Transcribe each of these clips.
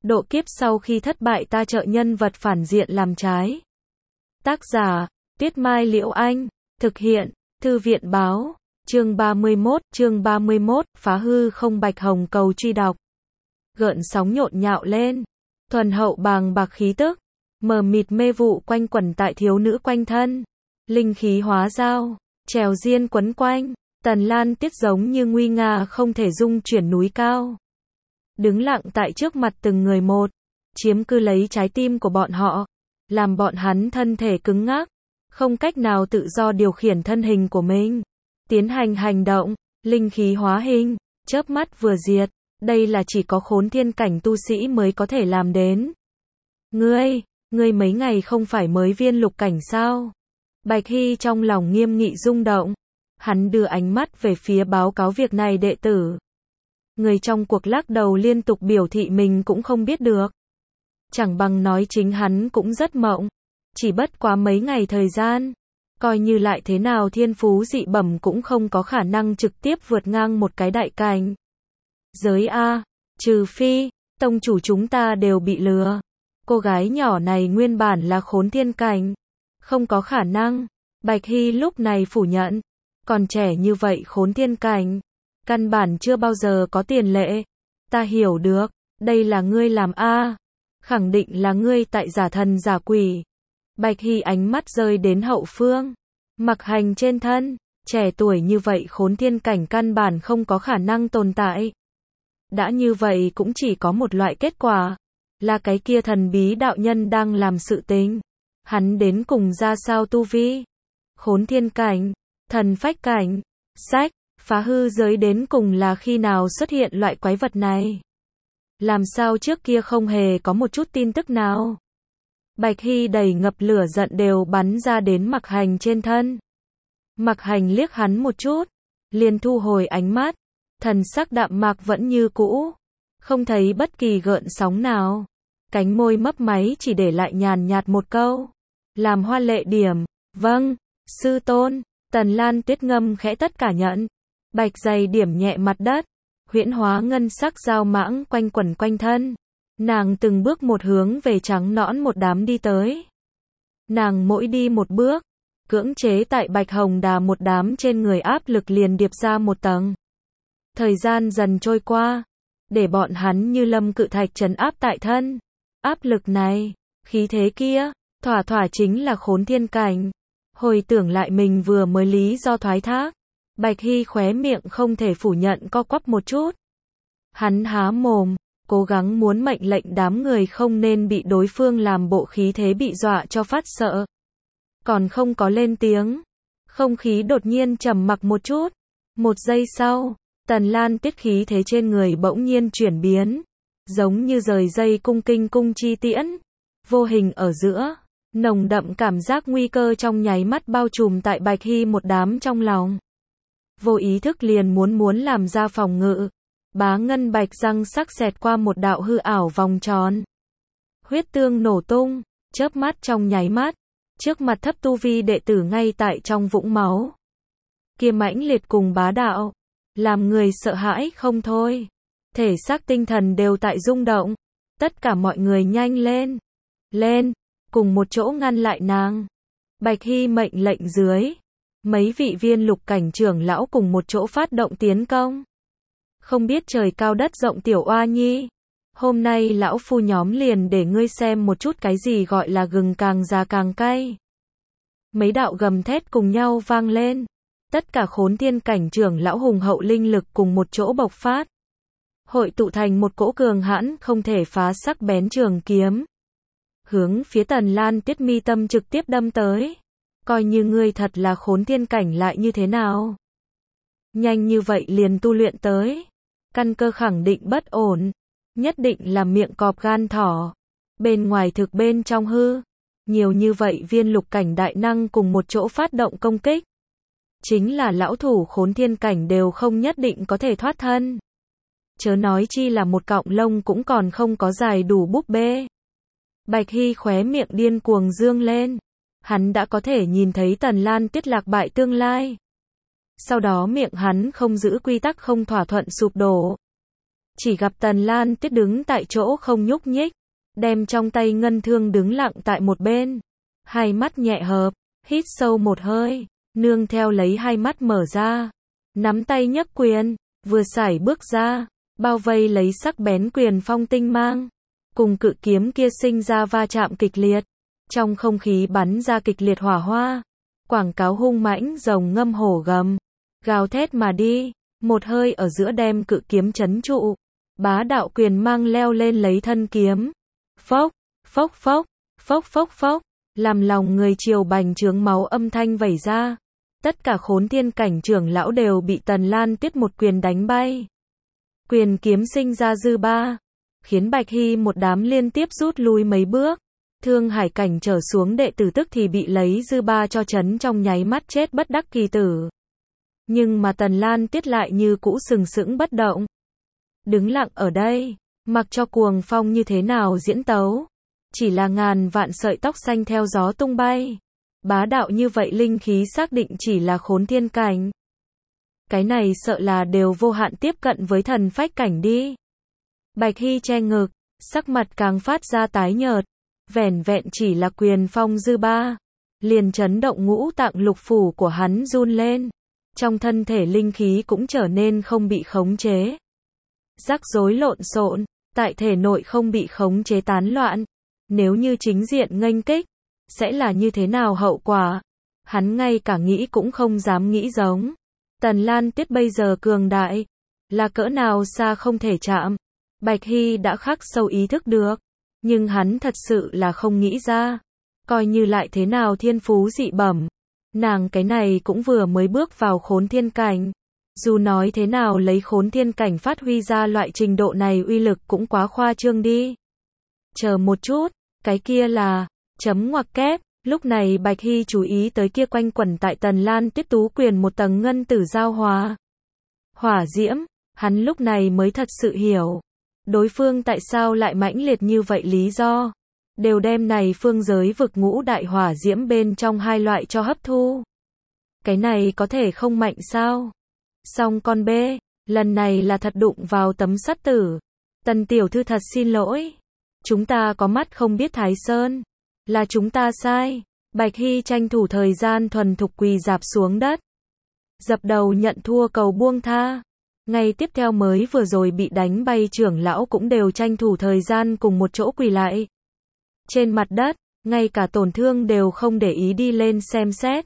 Độ kiếp sau khi thất bại ta trợ nhân vật phản diện làm trái. Tác giả, Tuyết Mai Liễu Anh. Thực hiện, Thư viện Báo. Chương 31, phá hư không Bạch Hồng cầu truy đọc. Gợn sóng nhộn nhạo lên. Thuần hậu bàng bạc khí tức. Mờ mịt mê vụ quanh quẩn tại thiếu nữ quanh thân. Linh khí hóa dao. Trèo diên quấn quanh. Tần Lan Tiết giống như nguy nga không thể dung chuyển núi cao. Đứng lặng tại trước mặt từng người một. Chiếm cứ lấy trái tim của bọn họ. Làm bọn hắn thân thể cứng ngắc. Không cách nào tự do điều khiển thân hình của mình. Tiến hành hành động. Linh khí hóa hình. Chớp mắt vừa diệt. Đây là chỉ có khốn thiên cảnh tu sĩ mới có thể làm đến. Ngươi mấy ngày không phải mới viên lục cảnh sao? Bạch Hy trong lòng nghiêm nghị rung động. Hắn đưa ánh mắt về phía báo cáo việc này đệ tử. Người trong cuộc lắc đầu liên tục biểu thị mình cũng không biết được. Chẳng bằng nói chính hắn cũng rất mộng. Chỉ bất quá mấy ngày thời gian. Coi như lại thế nào thiên phú dị bẩm cũng không có khả năng trực tiếp vượt ngang một cái đại cảnh. Giới A, trừ phi, tông chủ chúng ta đều bị lừa. Cô gái nhỏ này nguyên bản là khốn thiên cảnh. Không có khả năng. Bạch Hy lúc này phủ nhận. Còn trẻ như vậy khốn thiên cảnh. Căn bản chưa bao giờ có tiền lệ. Ta hiểu được. Đây là ngươi làm A. Khẳng định là ngươi tại giả thần giả quỷ. Bạch Hy ánh mắt rơi đến hậu phương. Mặc Hành trên thân. Trẻ tuổi như vậy khốn thiên cảnh căn bản không có khả năng tồn tại. Đã như vậy cũng chỉ có một loại kết quả. Là cái kia thần bí đạo nhân đang làm sự tình. Hắn đến cùng ra sao tu vi? Khốn thiên cảnh, thần phách cảnh, sách, phá hư giới đến cùng là khi nào xuất hiện loại quái vật này? Làm sao trước kia không hề có một chút tin tức nào? Bạch Hy đầy ngập lửa giận đều bắn ra đến Mặc Hành trên thân. Mặc Hành liếc hắn một chút, liền thu hồi ánh mắt, thần sắc đạm mạc vẫn như cũ, không thấy bất kỳ gợn sóng nào. Cánh môi mấp máy chỉ để lại nhàn nhạt một câu. Làm hoa lệ điểm, vâng, sư tôn. Tần Lan Tuyết ngâm khẽ tất cả nhận. Bạch dày điểm nhẹ mặt đất. Huyễn hóa ngân sắc dao mãng quanh quẩn quanh thân. Nàng từng bước một hướng về trắng nõn một đám đi tới. Nàng mỗi đi một bước, cưỡng chế tại Bạch Hồng Đà một đám trên người áp lực liền điệp ra một tầng. Thời gian dần trôi qua, để bọn hắn như lâm cự thạch trấn áp tại thân. Áp lực này, khí thế kia, thỏa thỏa chính là khốn thiên cảnh. Hồi tưởng lại mình vừa mới lý do thoái thác. Bạch Hy khóe miệng không thể phủ nhận co quắp một chút. Hắn há mồm, cố gắng muốn mệnh lệnh đám người không nên bị đối phương làm bộ khí thế bị dọa cho phát sợ. Còn không có lên tiếng. Không khí đột nhiên trầm mặc một chút. Một giây sau, Tần Lan Tiết khí thế trên người bỗng nhiên chuyển biến. Giống như rời dây cung kinh cung chi tiễn. Vô hình ở giữa. Nồng đậm cảm giác nguy cơ trong nháy mắt bao trùm tại Bạch Hy một đám trong lòng. Vô ý thức liền muốn làm ra phòng ngự. Bá ngân bạch răng sắc xẹt qua một đạo hư ảo vòng tròn. Huyết tương nổ tung, chớp mắt trong nháy mắt. Trước mặt thấp tu vi đệ tử ngay tại trong vũng máu. Kia mãnh liệt cùng bá đạo. Làm người sợ hãi không thôi. Thể xác tinh thần đều tại rung động. Tất cả mọi người nhanh lên. Lên. Cùng một chỗ ngăn lại nàng. Bạch Hy mệnh lệnh dưới. Mấy vị viên lục cảnh trưởng lão cùng một chỗ phát động tiến công. Không biết trời cao đất rộng tiểu oa nhi. Hôm nay lão phu nhóm liền để ngươi xem một chút cái gì gọi là gừng càng già càng cay. Mấy đạo gầm thét cùng nhau vang lên. Tất cả khốn thiên cảnh trưởng lão hùng hậu linh lực cùng một chỗ bộc phát. Hội tụ thành một cỗ cường hãn không thể phá sắc bén trường kiếm. Hướng phía Tần Lan Tiết mi tâm trực tiếp đâm tới. Coi như ngươi thật là khốn thiên cảnh lại như thế nào. Nhanh như vậy liền tu luyện tới. Căn cơ khẳng định bất ổn. Nhất định là miệng cọp gan thỏ. Bên ngoài thực bên trong hư. Nhiều như vậy viên lục cảnh đại năng cùng một chỗ phát động công kích. Chính là lão thủ khốn thiên cảnh đều không nhất định có thể thoát thân. Chớ nói chi là một cọng lông cũng còn không có dài đủ búp bê. Bạch Hy khóe miệng điên cuồng dương lên. Hắn đã có thể nhìn thấy Tần Lan Tiết lạc bại tương lai. Sau đó miệng hắn không giữ quy tắc không thỏa thuận sụp đổ. chỉ gặp Tần Lan Tuyết đứng tại chỗ không nhúc nhích, đem trong tay ngân thương đứng lặng tại một bên, hai mắt nhẹ hợp, hít sâu một hơi, nương theo lấy hai mắt mở ra, nắm tay nhấc quyền, vừa sải bước ra, bao vây lấy sắc bén quyền phong tinh mang, cùng cự kiếm kia sinh ra va chạm kịch liệt, trong không khí bắn ra kịch liệt hỏa hoa, quảng cáo hung mãnh rồng ngâm hổ gầm, gào thét mà đi, một hơi ở giữa đem cự kiếm trấn trụ, bá đạo quyền mang leo lên lấy thân kiếm, phốc, phốc phốc, phốc phốc phốc, làm lòng người triều bành trướng máu âm thanh vẩy ra, tất cả Khốn Thiên cảnh trưởng lão đều bị Tần Lan Tuyết một quyền đánh bay. Quyền kiếm sinh ra dư ba, khiến Bạch Hy một đám liên tiếp rút lui mấy bước. Thương Hải cảnh trở xuống đệ tử tức thì bị lấy dư ba cho chấn trong nháy mắt chết bất đắc kỳ tử. Nhưng mà Tần Lan Tuyết lại như cũ sừng sững bất động. Đứng lặng ở đây, mặc cho cuồng phong như thế nào diễn tấu. Chỉ là ngàn vạn sợi tóc xanh theo gió tung bay. Bá đạo như vậy linh khí xác định chỉ là Khốn Thiên cảnh. Cái này sợ là đều vô hạn tiếp cận với thần phách cảnh đi. Bạch Hy che ngực, sắc mặt càng phát ra tái nhợt. Vẻn vẹn chỉ là quyền phong dư ba, liền chấn động ngũ tạng lục phủ của hắn run lên. Trong thân thể linh khí cũng trở nên không bị khống chế. Rắc rối lộn xộn, tại thể nội không bị khống chế tán loạn. Nếu như chính diện nghênh kích, sẽ là như thế nào hậu quả? Hắn ngay cả nghĩ cũng không dám nghĩ giống. Tần Lan Tuyết bây giờ cường đại, là cỡ nào xa không thể chạm. Bạch Hy đã khắc sâu ý thức được, nhưng hắn thật sự là không nghĩ ra. Coi như lại thế nào thiên phú dị bẩm, nàng cái này cũng vừa mới bước vào Khốn Thiên cảnh. Dù nói thế nào lấy Khốn Thiên cảnh phát huy ra loại trình độ này uy lực cũng quá khoa trương đi. Chờ một chút, cái kia là chấm ngoặc kép. Lúc này Bạch Hy chú ý tới kia quanh quẩn tại Tần Lan Tuyết tú quyền một tầng ngân tử giao hòa. Hỏa diễm, hắn lúc này mới thật sự hiểu. Đối phương tại sao lại mãnh liệt như vậy lý do. Đều đem này phương giới vực ngũ đại hỏa diễm bên trong hai loại cho hấp thu. Cái này có thể không mạnh sao? Xong con B, lần này là thật đụng vào tấm sắt tử. Tần tiểu thư thật xin lỗi. Chúng ta có mắt không biết Thái Sơn. Là chúng ta sai. Bạch Hy tranh thủ thời gian thuần thục quỳ rạp xuống đất. Dập đầu nhận thua cầu buông tha. Ngày tiếp theo mới vừa rồi bị đánh bay trưởng lão cũng đều tranh thủ thời gian cùng một chỗ quỳ lại. Trên mặt đất, ngay cả tổn thương đều không để ý đi lên xem xét.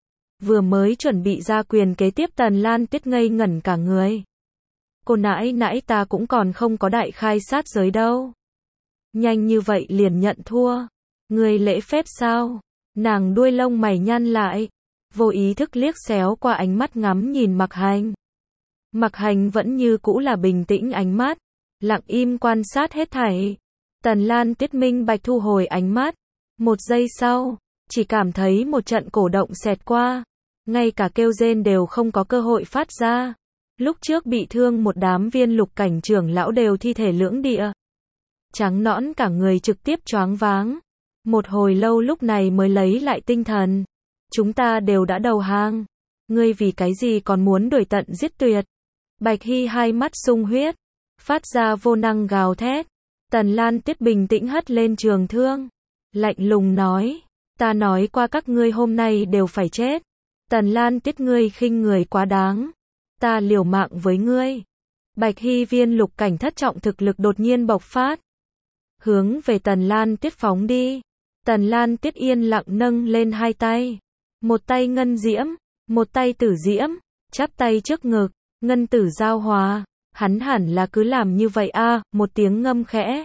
Vừa mới chuẩn bị ra quyền kế tiếp Tần Lan Tuyết ngây ngẩn cả người. Cô nãi nãi ta cũng còn không có đại khai sát giới đâu. Nhanh như vậy liền nhận thua. Người lễ phép sao? Nàng đuôi lông mày nhăn lại. Vô ý thức liếc xéo qua ánh mắt ngắm nhìn Mặc Hành. Mặc Hành vẫn như cũ là bình tĩnh ánh mắt. Lặng im quan sát hết thảy. Tần Lan Tuyết minh bạch thu hồi ánh mắt. Một giây sau, chỉ cảm thấy một trận cổ động xẹt qua. Ngay cả kêu rên đều không có cơ hội phát ra. Lúc trước bị thương một đám viên lục cảnh trưởng lão đều thi thể lưỡng địa. Trắng nõn cả người trực tiếp choáng váng. Một hồi lâu lúc này mới lấy lại tinh thần. Chúng ta đều đã đầu hàng. Ngươi vì cái gì còn muốn đuổi tận giết tuyệt? Bạch Hy hai mắt sung huyết, phát ra vô năng gào thét. Tần Lan Tuyết bình tĩnh hất lên trường thương, lạnh lùng nói, ta nói qua các ngươi hôm nay đều phải chết. Tần Lan Tuyết ngươi khinh người quá đáng, ta liều mạng với ngươi. Bạch Hy viên lục cảnh thất trọng thực lực đột nhiên bộc phát, hướng về Tần Lan Tuyết phóng đi. Tần Lan Tuyết yên lặng nâng lên hai tay, một tay ngân diễm, một tay tử diễm, chắp tay trước ngực, ngân tử giao hòa. Hắn hẳn là cứ làm như vậy a, một tiếng ngâm khẽ.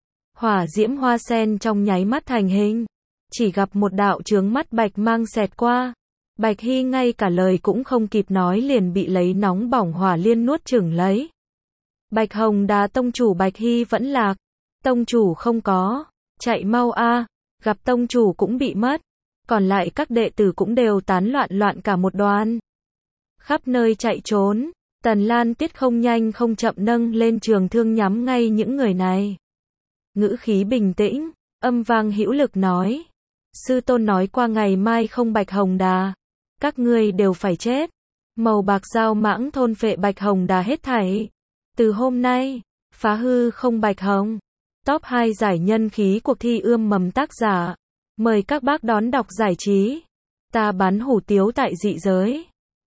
Hỏa diễm hoa sen trong nháy mắt thành hình, chỉ gặp một đạo chướng mắt bạch mang xẹt qua. Bạch Hy ngay cả lời cũng không kịp nói liền bị lấy nóng bỏng hỏa liên nuốt chửng lấy. Bạch Hồng Đà tông chủ Bạch Hy vẫn lạc. Tông chủ không có, chạy mau a, gặp tông chủ cũng bị mất. Còn lại các đệ tử cũng đều tán loạn cả một đoàn. Khắp nơi chạy trốn. Tần Lan Tuyết không nhanh không chậm nâng lên trường thương nhắm ngay những người này. Ngữ khí bình tĩnh, âm vang hữu lực nói. Sư tôn nói qua ngày mai không Bạch Hồng Đà. Các ngươi đều phải chết. Màu bạc dao mãng thôn phệ Bạch Hồng Đà hết thảy. Từ hôm nay, Phá hư không Bạch Hồng. Top 2 giải nhân khí cuộc thi ươm mầm tác giả. Mời các bác đón đọc giải trí. Ta bắn hủ tiếu tại dị giới.